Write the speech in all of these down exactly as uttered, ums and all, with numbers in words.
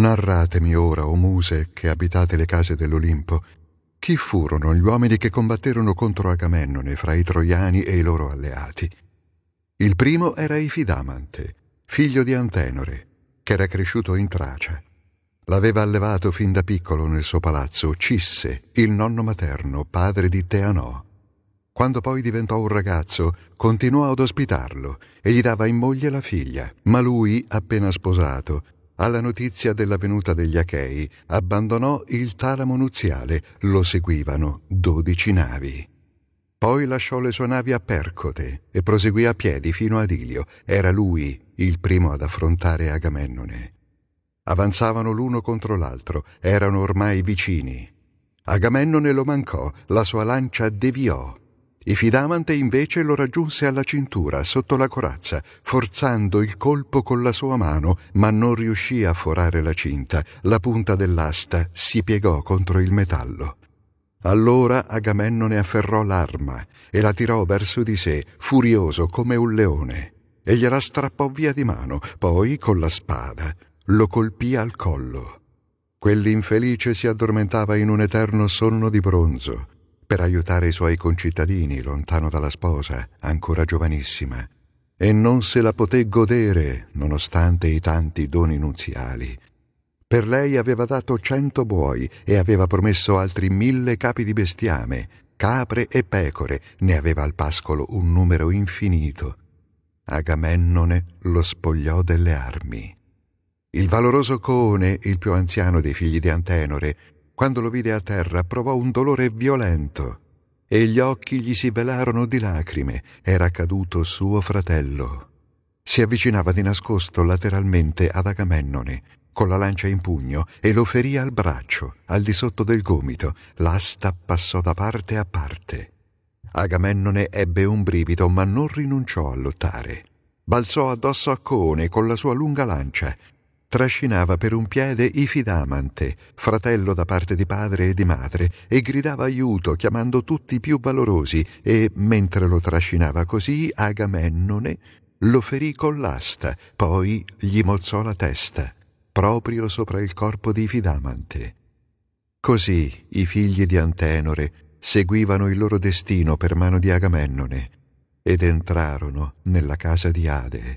Narratemi ora, o muse, che abitate le case dell'Olimpo, chi furono gli uomini che combatterono contro Agamennone fra i troiani e i loro alleati. Il primo era Ifidamante, figlio di Antenore, che era cresciuto in Tracia. L'aveva allevato fin da piccolo nel suo palazzo Cisse, il nonno materno, padre di Teanò. Quando poi diventò un ragazzo, continuò ad ospitarlo e gli dava in moglie la figlia. Ma lui, appena sposato, alla notizia della venuta degli Achei, abbandonò il talamo nuziale, lo seguivano dodici navi. Poi lasciò le sue navi a Percote e proseguì a piedi fino ad Ilio. Era lui il primo ad affrontare Agamennone. Avanzavano l'uno contro l'altro, erano ormai vicini. Agamennone lo mancò, la sua lancia deviò. Ifidamante invece lo raggiunse alla cintura, sotto la corazza, forzando il colpo con la sua mano, ma non riuscì a forare la cinta. La punta dell'asta si piegò contro il metallo. Allora Agamennone afferrò l'arma e la tirò verso di sé, furioso come un leone, e gliela strappò via di mano. Poi, con la spada, lo colpì al collo. Quell'infelice si addormentava in un eterno sonno di bronzo per aiutare i suoi concittadini, lontano dalla sposa, ancora giovanissima, e non se la poté godere, nonostante i tanti doni nuziali. Per lei aveva dato cento buoi e aveva promesso altri mille capi di bestiame, capre e pecore, ne aveva al pascolo un numero infinito. Agamennone lo spogliò delle armi. Il valoroso Coone, il più anziano dei figli di Antenore, quando lo vide a terra provò un dolore violento e gli occhi gli si velarono di lacrime. Era caduto suo fratello. Si avvicinava di nascosto lateralmente ad Agamennone, con la lancia in pugno, e lo ferì al braccio, al di sotto del gomito. L'asta passò da parte a parte. Agamennone ebbe un brivido, ma non rinunciò a lottare. Balzò addosso a Coone con la sua lunga lancia. Trascinava per un piede Ifidamante, fratello da parte di padre e di madre, e gridava aiuto, chiamando tutti i più valorosi, e, mentre lo trascinava così, Agamennone lo ferì con l'asta, poi gli mozzò la testa, proprio sopra il corpo di Ifidamante. Così i figli di Antenore seguivano il loro destino per mano di Agamennone, ed entrarono nella casa di Ade.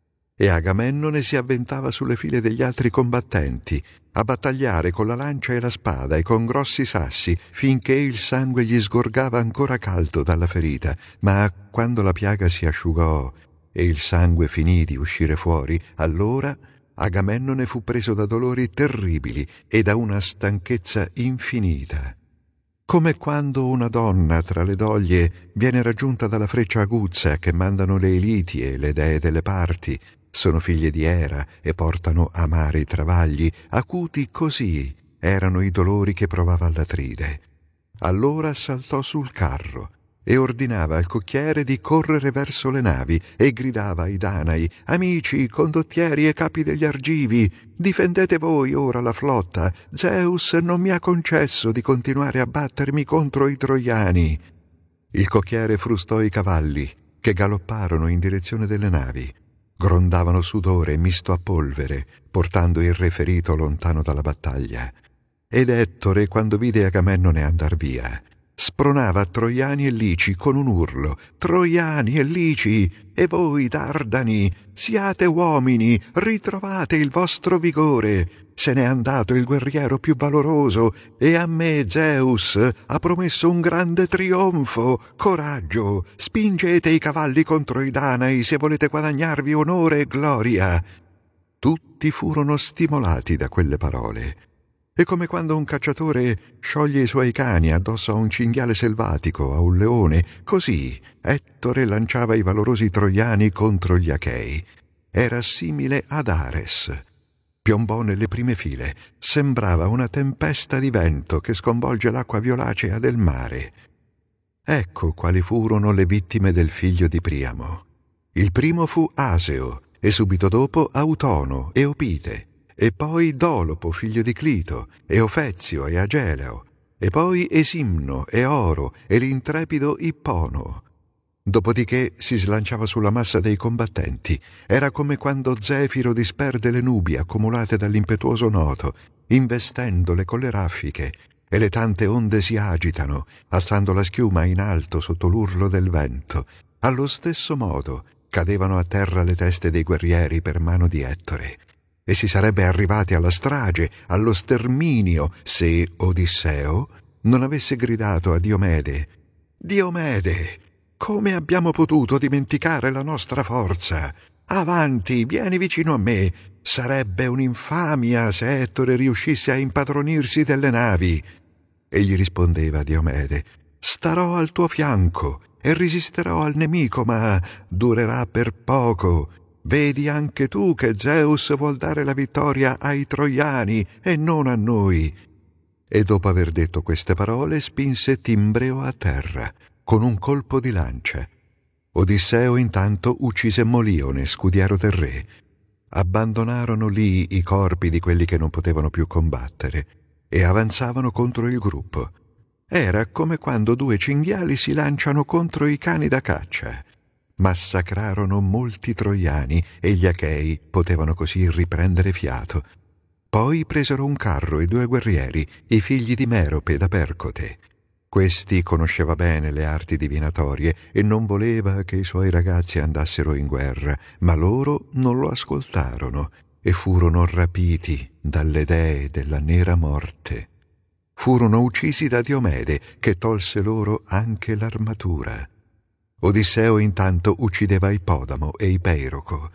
E Agamennone si avventava sulle file degli altri combattenti, a battagliare con la lancia e la spada e con grossi sassi, finché il sangue gli sgorgava ancora caldo dalla ferita. Ma quando la piaga si asciugò e il sangue finì di uscire fuori, allora Agamennone fu preso da dolori terribili e da una stanchezza infinita. Come quando una donna tra le doglie viene raggiunta dalla freccia aguzza che mandano le Eliti e le dee delle parti, sono figlie di Era e portano amari travagli, acuti così erano i dolori che provava l'Atride. Allora saltò sul carro e ordinava al cocchiere di correre verso le navi e gridava ai Danai: «Amici, condottieri e capi degli Argivi, difendete voi ora la flotta. Zeus non mi ha concesso di continuare a battermi contro i Troiani». Il cocchiere frustò i cavalli, che galopparono in direzione delle navi. Grondavano sudore misto a polvere, portando il re ferito lontano dalla battaglia. Ed Ettore, quando vide Agamennone andar via, spronava Troiani e Lici con un urlo: «Troiani e Lici, e voi Dardani, siate uomini, ritrovate il vostro vigore. Se n'è andato il guerriero più valoroso, e a me Zeus ha promesso un grande trionfo. Coraggio, spingete i cavalli contro i Danai se volete guadagnarvi onore e gloria». Tutti furono stimolati da quelle parole. E come quando un cacciatore scioglie i suoi cani addosso a un cinghiale selvatico, a un leone, così Ettore lanciava i valorosi troiani contro gli Achei. Era simile ad Ares. Piombò nelle prime file. Sembrava una tempesta di vento che sconvolge l'acqua violacea del mare. Ecco quali furono le vittime del figlio di Priamo. Il primo fu Aseo, e subito dopo Autono e Opite, e poi Dolopo, figlio di Clito, e Ofezio e Ageleo, e poi Esimno e Oro e l'intrepido Ippono. Dopodiché si slanciava sulla massa dei combattenti. Era come quando Zefiro disperde le nubi accumulate dall'impetuoso Noto, investendole con le raffiche, e le tante onde si agitano, alzando la schiuma in alto sotto l'urlo del vento. Allo stesso modo cadevano a terra le teste dei guerrieri per mano di Ettore, e si sarebbe arrivati alla strage, allo sterminio, se Odisseo non avesse gridato a Diomede: «Diomede, come abbiamo potuto dimenticare la nostra forza? Avanti, vieni vicino a me. Sarebbe un'infamia se Ettore riuscisse a impadronirsi delle navi». E gli rispondeva Diomede: «Starò al tuo fianco e resisterò al nemico, ma durerà per poco. Vedi anche tu che Zeus vuol dare la vittoria ai troiani e non a noi». E dopo aver detto queste parole spinse Timbreo a terra con un colpo di lancia. Odisseo intanto uccise Molione, scudiero del re. Abbandonarono lì i corpi di quelli che non potevano più combattere e avanzavano contro il gruppo. Era come quando due cinghiali si lanciano contro i cani da caccia. Massacrarono molti troiani e gli Achei potevano così riprendere fiato. Poi presero un carro e due guerrieri, i figli di Merope da Percote. Questi conosceva bene le arti divinatorie e non voleva che i suoi ragazzi andassero in guerra, ma loro non lo ascoltarono e furono rapiti dalle dee della nera morte. Furono uccisi da Diomede, che tolse loro anche l'armatura. Odisseo intanto uccideva Ippodamo e Ipeiroco.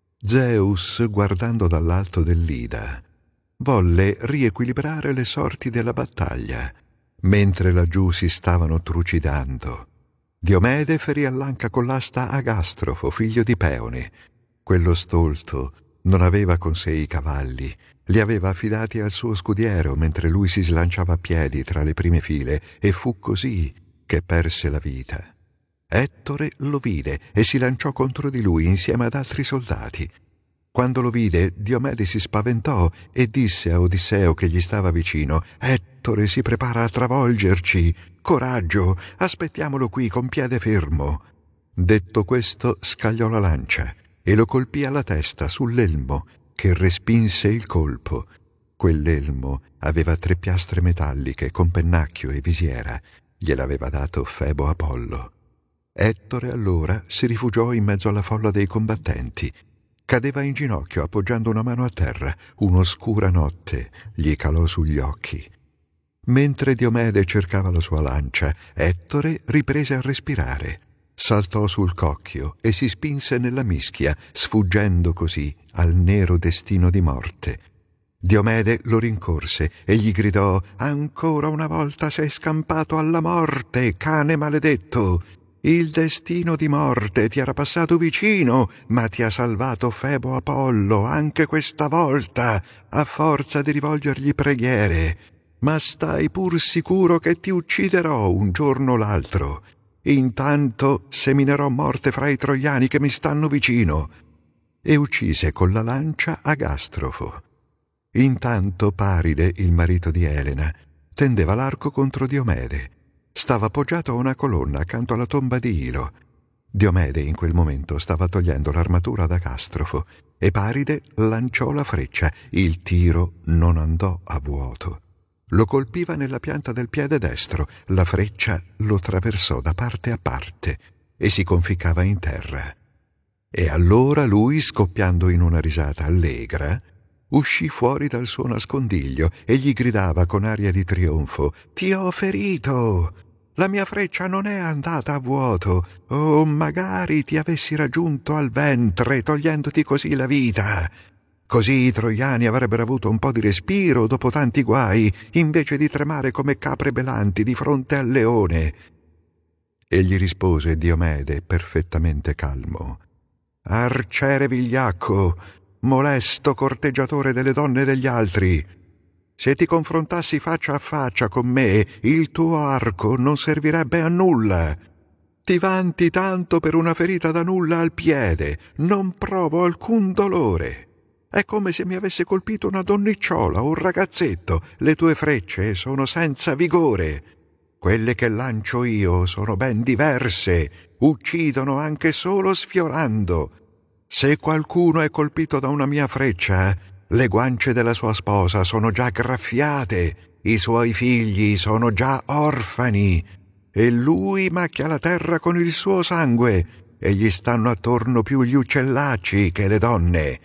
Zeus, guardando dall'alto dell'Ida, volle riequilibrare le sorti della battaglia, mentre laggiù si stavano trucidando. Diomede ferì all'anca con l'asta Agastrofo, figlio di Peone. Quello stolto non aveva con sé i cavalli, li aveva affidati al suo scudiero mentre lui si slanciava a piedi tra le prime file, e fu così che perse la vita. Ettore lo vide e si lanciò contro di lui insieme ad altri soldati. Quando lo vide, Diomede si spaventò e disse a Odisseo che gli stava vicino: «Ettore si prepara a travolgerci. Coraggio, aspettiamolo qui con piede fermo». Detto questo, scagliò la lancia e lo colpì alla testa sull'elmo, che respinse il colpo. Quell'elmo aveva tre piastre metalliche con pennacchio e visiera. Gliel'aveva dato Febo Apollo. Ettore allora si rifugiò in mezzo alla folla dei combattenti. Cadeva in ginocchio appoggiando una mano a terra. Un'oscura notte gli calò sugli occhi. Mentre Diomede cercava la sua lancia, Ettore riprese a respirare. Saltò sul cocchio e si spinse nella mischia, sfuggendo così al nero destino di morte. Diomede lo rincorse e gli gridò: «Ancora una volta sei scampato alla morte, cane maledetto! Il destino di morte ti era passato vicino, ma ti ha salvato Febo Apollo anche questa volta, a forza di rivolgergli preghiere. Ma stai pur sicuro che ti ucciderò un giorno o l'altro. Intanto seminerò morte fra i troiani che mi stanno vicino». E uccise con la lancia Agastrofo. Intanto Paride, il marito di Elena, tendeva l'arco contro Diomede. Stava appoggiato a una colonna accanto alla tomba di Ilo. Diomede in quel momento stava togliendo l'armatura ad Agastrofo e Paride lanciò la freccia. Il tiro non andò a vuoto. Lo colpiva nella pianta del piede destro. La freccia lo traversò da parte a parte e si conficcava in terra. E allora lui, scoppiando in una risata allegra, uscì fuori dal suo nascondiglio e gli gridava con aria di trionfo: «Ti ho ferito! La mia freccia non è andata a vuoto. Oh, magari ti avessi raggiunto al ventre, togliendoti così la vita. Così i troiani avrebbero avuto un po' di respiro dopo tanti guai, invece di tremare come capre belanti di fronte al leone». E gli rispose Diomede, perfettamente calmo: «Arciere vigliacco, molesto corteggiatore delle donne degli altri, se ti confrontassi faccia a faccia con me, il tuo arco non servirebbe a nulla. Ti vanti tanto per una ferita da nulla al piede, non provo alcun dolore. È come se mi avesse colpito una donnicciola o un ragazzetto. Le tue frecce sono senza vigore. Quelle che lancio io sono ben diverse. uccidono anche solo sfiorando. Se qualcuno è colpito da una mia freccia, le guance della sua sposa sono già graffiate, i suoi figli sono già orfani, e lui macchia la terra con il suo sangue, e gli stanno attorno più gli uccellacci che le donne.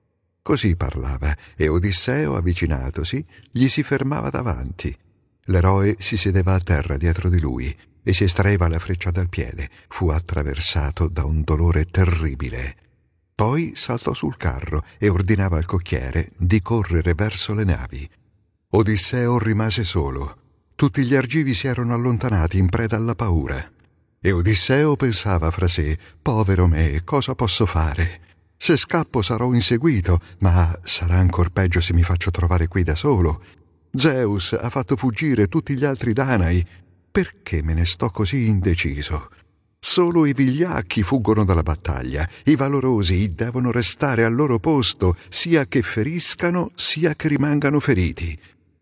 Così parlava, e Odisseo, avvicinatosi, gli si fermava davanti. L'eroe si sedeva a terra dietro di lui e si estraeva la freccia dal piede. Fu attraversato da un dolore terribile. Poi saltò sul carro e ordinava al cocchiere di correre verso le navi. Odisseo rimase solo. Tutti gli argivi si erano allontanati in preda alla paura. E Odisseo pensava fra sé: povero me, cosa posso fare? Se scappo sarò inseguito, ma sarà ancor peggio se mi faccio trovare qui da solo. Zeus ha fatto fuggire tutti gli altri Danai. Perché me ne sto così indeciso? Solo i vigliacchi fuggono dalla battaglia, i valorosi devono restare al loro posto, sia che feriscano, sia che rimangano feriti.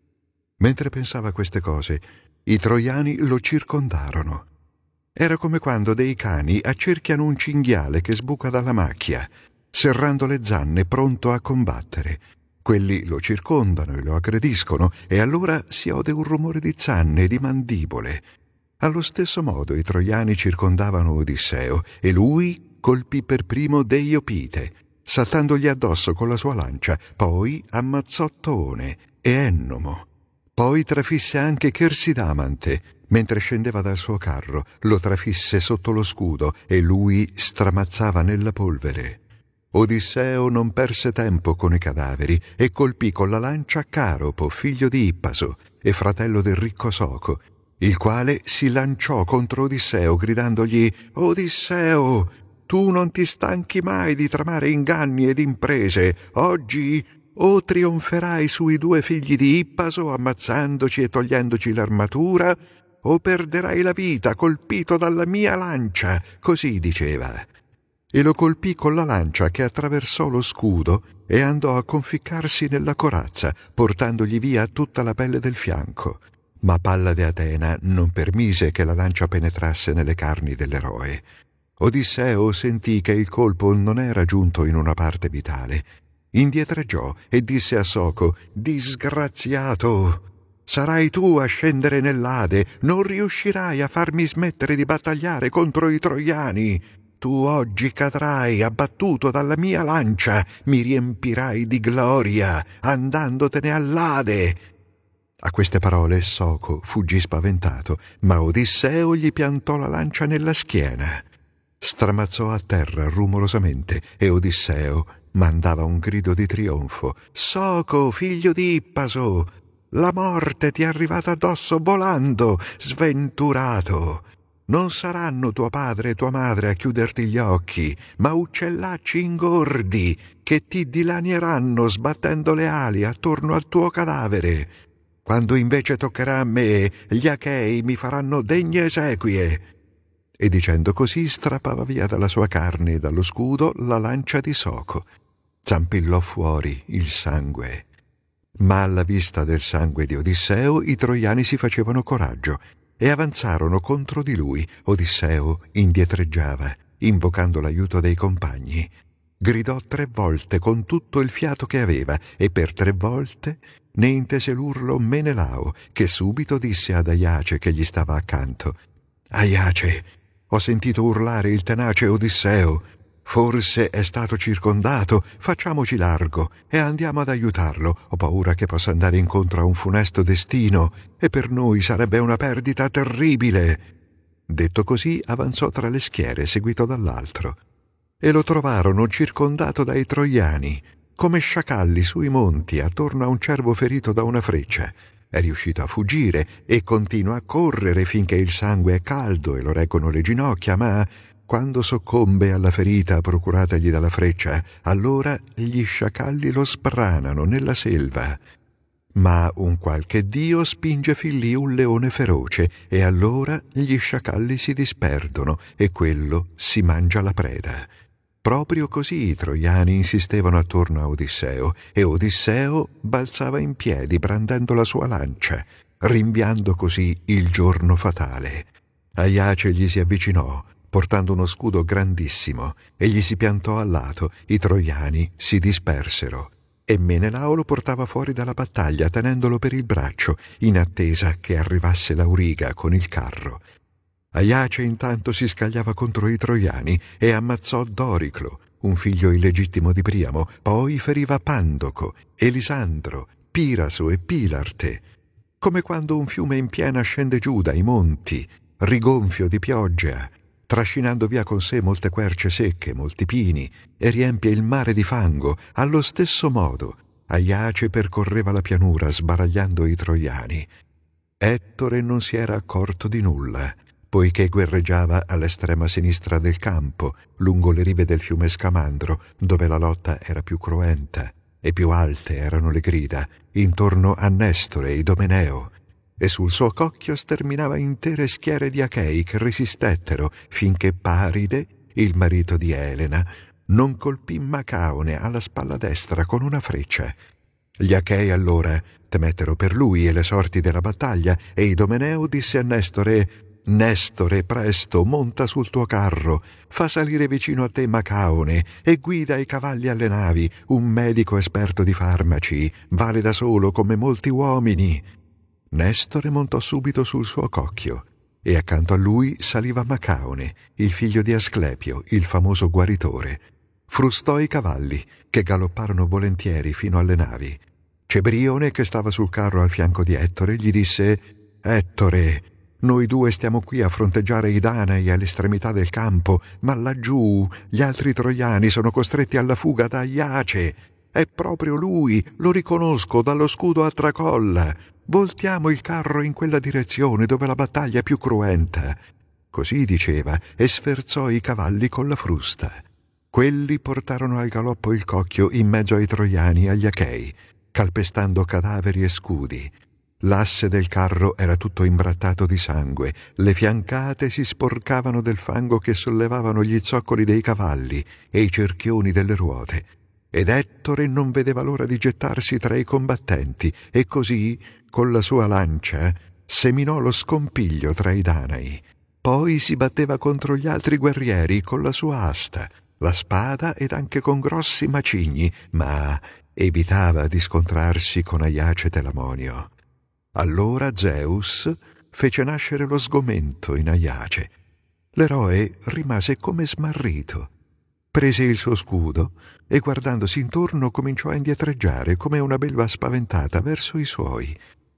Mentre pensava queste cose, i troiani lo circondarono. Era come quando dei cani accerchiano un cinghiale che sbuca dalla macchia, serrando le zanne pronto a combattere. Quelli lo circondano e lo aggrediscono, e allora si ode un rumore di zanne e di mandibole. Allo stesso modo i troiani circondavano Odisseo, e lui colpì per primo Deiopite, saltandogli addosso con la sua lancia, poi ammazzò Toone e Ennomo. Poi trafisse anche Chersidamante, mentre scendeva dal suo carro, lo trafisse sotto lo scudo, e lui stramazzava nella polvere. Odisseo non perse tempo con i cadaveri e colpì con la lancia Caropo, figlio di Ippaso e fratello del ricco Soco, il quale si lanciò contro Odisseo gridandogli: «Odisseo, tu non ti stanchi mai di tramare inganni ed imprese. Oggi o trionferai sui due figli di Ippaso ammazzandoci e togliendoci l'armatura, o perderai la vita colpito dalla mia lancia», così diceva. E lo colpì con la lancia che attraversò lo scudo e andò a conficcarsi nella corazza, portandogli via tutta la pelle del fianco. Ma Pallade Atena non permise che la lancia penetrasse nelle carni dell'eroe. Odisseo sentì che il colpo non era giunto in una parte vitale. Indietreggiò e disse a Soco: «Disgraziato! Sarai tu a scendere nell'Ade, non riuscirai a farmi smettere di battagliare contro i troiani. Tu oggi cadrai abbattuto dalla mia lancia, mi riempirai di gloria, andandotene all'Ade». A queste parole Soco fuggì spaventato, ma Odisseo gli piantò la lancia nella schiena. Stramazzò a terra rumorosamente e Odisseo mandava un grido di trionfo: «Soco, figlio di Ippaso, la morte ti è arrivata addosso volando, sventurato! Non saranno tuo padre e tua madre a chiuderti gli occhi, ma uccellacci ingordi che ti dilanieranno sbattendo le ali attorno al tuo cadavere. Quando invece toccherà a me, gli Achei mi faranno degne esequie». E dicendo così strappava via dalla sua carne e dallo scudo la lancia di Soco. Zampillò fuori il sangue. Ma alla vista del sangue di Odisseo i troiani si facevano coraggio e avanzarono contro di lui. Odisseo indietreggiava, invocando l'aiuto dei compagni. Gridò tre volte con tutto il fiato che aveva, e per tre volte ne intese l'urlo Menelao, che subito disse ad Aiace che gli stava accanto: «Aiace, ho sentito urlare il tenace Odisseo. Forse è stato circondato, facciamoci largo e andiamo ad aiutarlo. Ho paura che possa andare incontro a un funesto destino, e per noi sarebbe una perdita terribile». Detto così, avanzò tra le schiere, seguito dall'altro. E lo trovarono circondato dai troiani, come sciacalli sui monti, attorno a un cervo ferito da una freccia. È riuscito a fuggire e continua a correre finché il sangue è caldo e lo reggono le ginocchia, ma quando soccombe alla ferita procuratagli dalla freccia, allora gli sciacalli lo spranano nella selva. Ma un qualche dio spinge fin lì un leone feroce, e allora gli sciacalli si disperdono e quello si mangia la preda. Proprio così i troiani insistevano attorno a Odisseo, e Odisseo balzava in piedi brandendo la sua lancia, rinviando così il giorno fatale. Aiace gli si avvicinò, portando uno scudo grandissimo, e gli si piantò al lato. I troiani si dispersero, e Menelao lo portava fuori dalla battaglia, tenendolo per il braccio, in attesa che arrivasse Lauriga con il carro. Aiace intanto si scagliava contro i troiani e ammazzò Doriclo, un figlio illegittimo di Priamo, poi feriva Pandoco, Elisandro, Piraso e Pilarte. Come quando un fiume in piena scende giù dai monti, rigonfio di pioggia, trascinando via con sé molte querce secche, molti pini, e riempie il mare di fango, allo stesso modo Aiace percorreva la pianura sbaragliando i troiani. Ettore non si era accorto di nulla, poiché guerreggiava all'estrema sinistra del campo, lungo le rive del fiume Scamandro, dove la lotta era più cruenta e più alte erano le grida, intorno a Nestore e Idomeneo, e sul suo cocchio sterminava intere schiere di Achei che resistettero finché Paride, il marito di Elena, non colpì Macaone alla spalla destra con una freccia. Gli Achei allora temettero per lui e le sorti della battaglia, e Idomeneo disse a Nestore: «Nestore, presto, monta sul tuo carro, fa salire vicino a te Macaone e guida i cavalli alle navi. Un medico esperto di farmaci vale da solo come molti uomini». Nestore montò subito sul suo cocchio, e accanto a lui saliva Macaone, il figlio di Asclepio, il famoso guaritore. Frustò i cavalli, che galopparono volentieri fino alle navi. Cebrione, che stava sul carro al fianco di Ettore, gli disse: «Ettore, noi due stiamo qui a fronteggiare i Danai all'estremità del campo, ma laggiù gli altri troiani sono costretti alla fuga da Aiace. È proprio lui, lo riconosco dallo scudo a tracolla. Voltiamo il carro in quella direzione dove la battaglia è più cruenta». Così diceva, e sferzò i cavalli con la frusta. Quelli portarono al galoppo il cocchio in mezzo ai troiani e agli Achei, calpestando cadaveri e scudi. L'asse del carro era tutto imbrattato di sangue, le fiancate si sporcavano del fango che sollevavano gli zoccoli dei cavalli e i cerchioni delle ruote, ed Ettore non vedeva l'ora di gettarsi tra i combattenti, e così, con la sua lancia, seminò lo scompiglio tra i Danai. Poi si batteva contro gli altri guerrieri con la sua asta, la spada ed anche con grossi macigni, ma evitava di scontrarsi con Aiace Telamonio. Allora Zeus fece nascere lo sgomento in Aiace. L'eroe rimase come smarrito. Prese il suo scudo e, guardandosi intorno, cominciò a indietreggiare come una belva spaventata verso i suoi.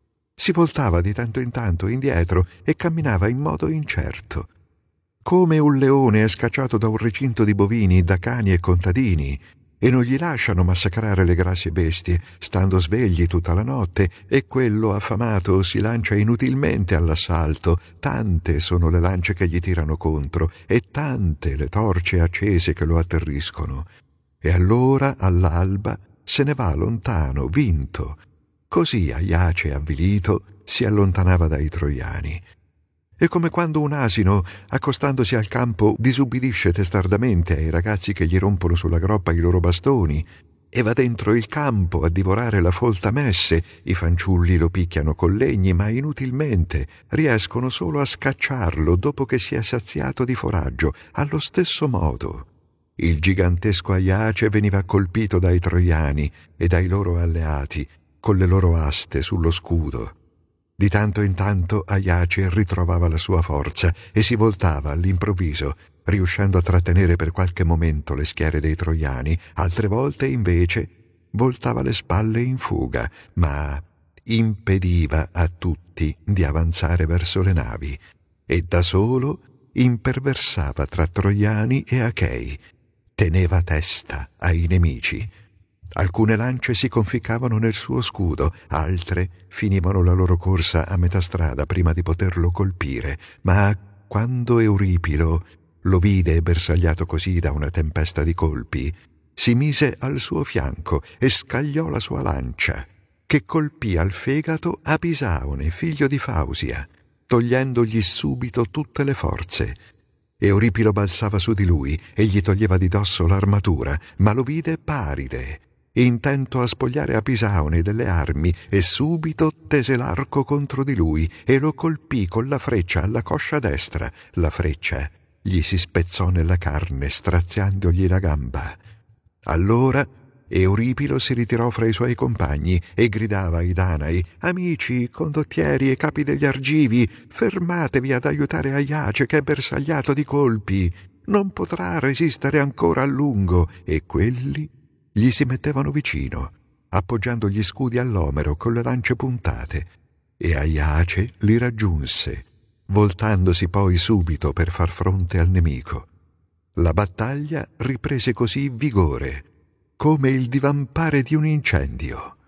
Si voltava di tanto in tanto indietro e camminava in modo incerto. Come un leone è scacciato da un recinto di bovini, da cani e contadini, e non gli lasciano massacrare le grasse bestie, stando svegli tutta la notte, e quello affamato si lancia inutilmente all'assalto. Tante sono le lance che gli tirano contro, e tante le torce accese che lo atterriscono. E allora, all'alba, se ne va lontano, vinto. Così Aiace, avvilito, si allontanava dai troiani. È come quando un asino, accostandosi al campo, disubbidisce testardamente ai ragazzi che gli rompono sulla groppa i loro bastoni, e va dentro il campo a divorare la folta messe. I fanciulli lo picchiano con legni, ma inutilmente, riescono solo a scacciarlo dopo che si è saziato di foraggio. Allo stesso modo, il gigantesco Aiace veniva colpito dai troiani e dai loro alleati, con le loro aste sullo scudo. Di tanto in tanto Aiace ritrovava la sua forza e si voltava all'improvviso, riuscendo a trattenere per qualche momento le schiere dei troiani. Altre volte, invece, voltava le spalle in fuga, ma impediva a tutti di avanzare verso le navi, e da solo imperversava tra troiani e Achei. Teneva testa ai nemici. Alcune lance si conficcavano nel suo scudo, altre finivano la loro corsa a metà strada prima di poterlo colpire, ma quando Euripilo lo vide bersagliato così da una tempesta di colpi, si mise al suo fianco e scagliò la sua lancia, che colpì al fegato Apisaone, figlio di Fausia, togliendogli subito tutte le forze. Euripilo balzava su di lui e gli toglieva di dosso l'armatura, ma lo vide Paride, intento a spogliare Apisaone delle armi, e subito tese l'arco contro di lui e lo colpì con la freccia alla coscia destra. La freccia gli si spezzò nella carne, straziandogli la gamba. Allora Euripilo si ritirò fra i suoi compagni e gridava ai Danai: «Amici, condottieri e capi degli Argivi, fermatevi ad aiutare Aiace che è bersagliato di colpi. Non potrà resistere ancora a lungo». E quelli gli si mettevano vicino, appoggiando gli scudi all'omero con le lance puntate, e Aiace li raggiunse, voltandosi poi subito per far fronte al nemico. La battaglia riprese così vigore, come il divampare di un incendio.